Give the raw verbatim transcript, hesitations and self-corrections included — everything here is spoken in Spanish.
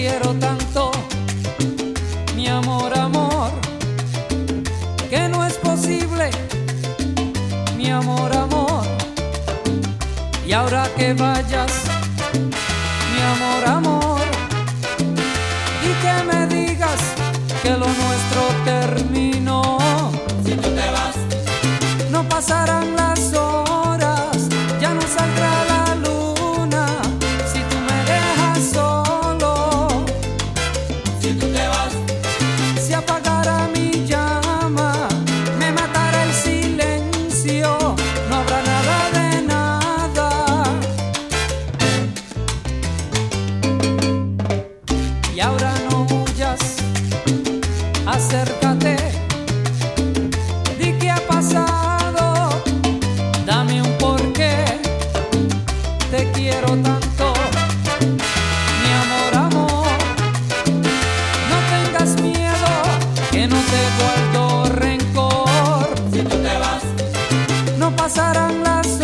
quiero tanto, mi amor, amor, que no es posible, mi amor, amor. Y ahora que vayas, mi amor, amor, y que me digas que lo nuestro terminó. Si tú te vas, no pasarán las horas, ya no saldrá la luna si tú me dejas solo. si tú te vas, Se apagará mi llama, me matará el silencio, no habrá nada de nada. Y ahora no huyas, acércate, di qué ha pasado, dame un porqué, te quiero tanto, mi amor, amor. No tengas miedo, que no te guardo rencor. si tú te vas, No pasarán las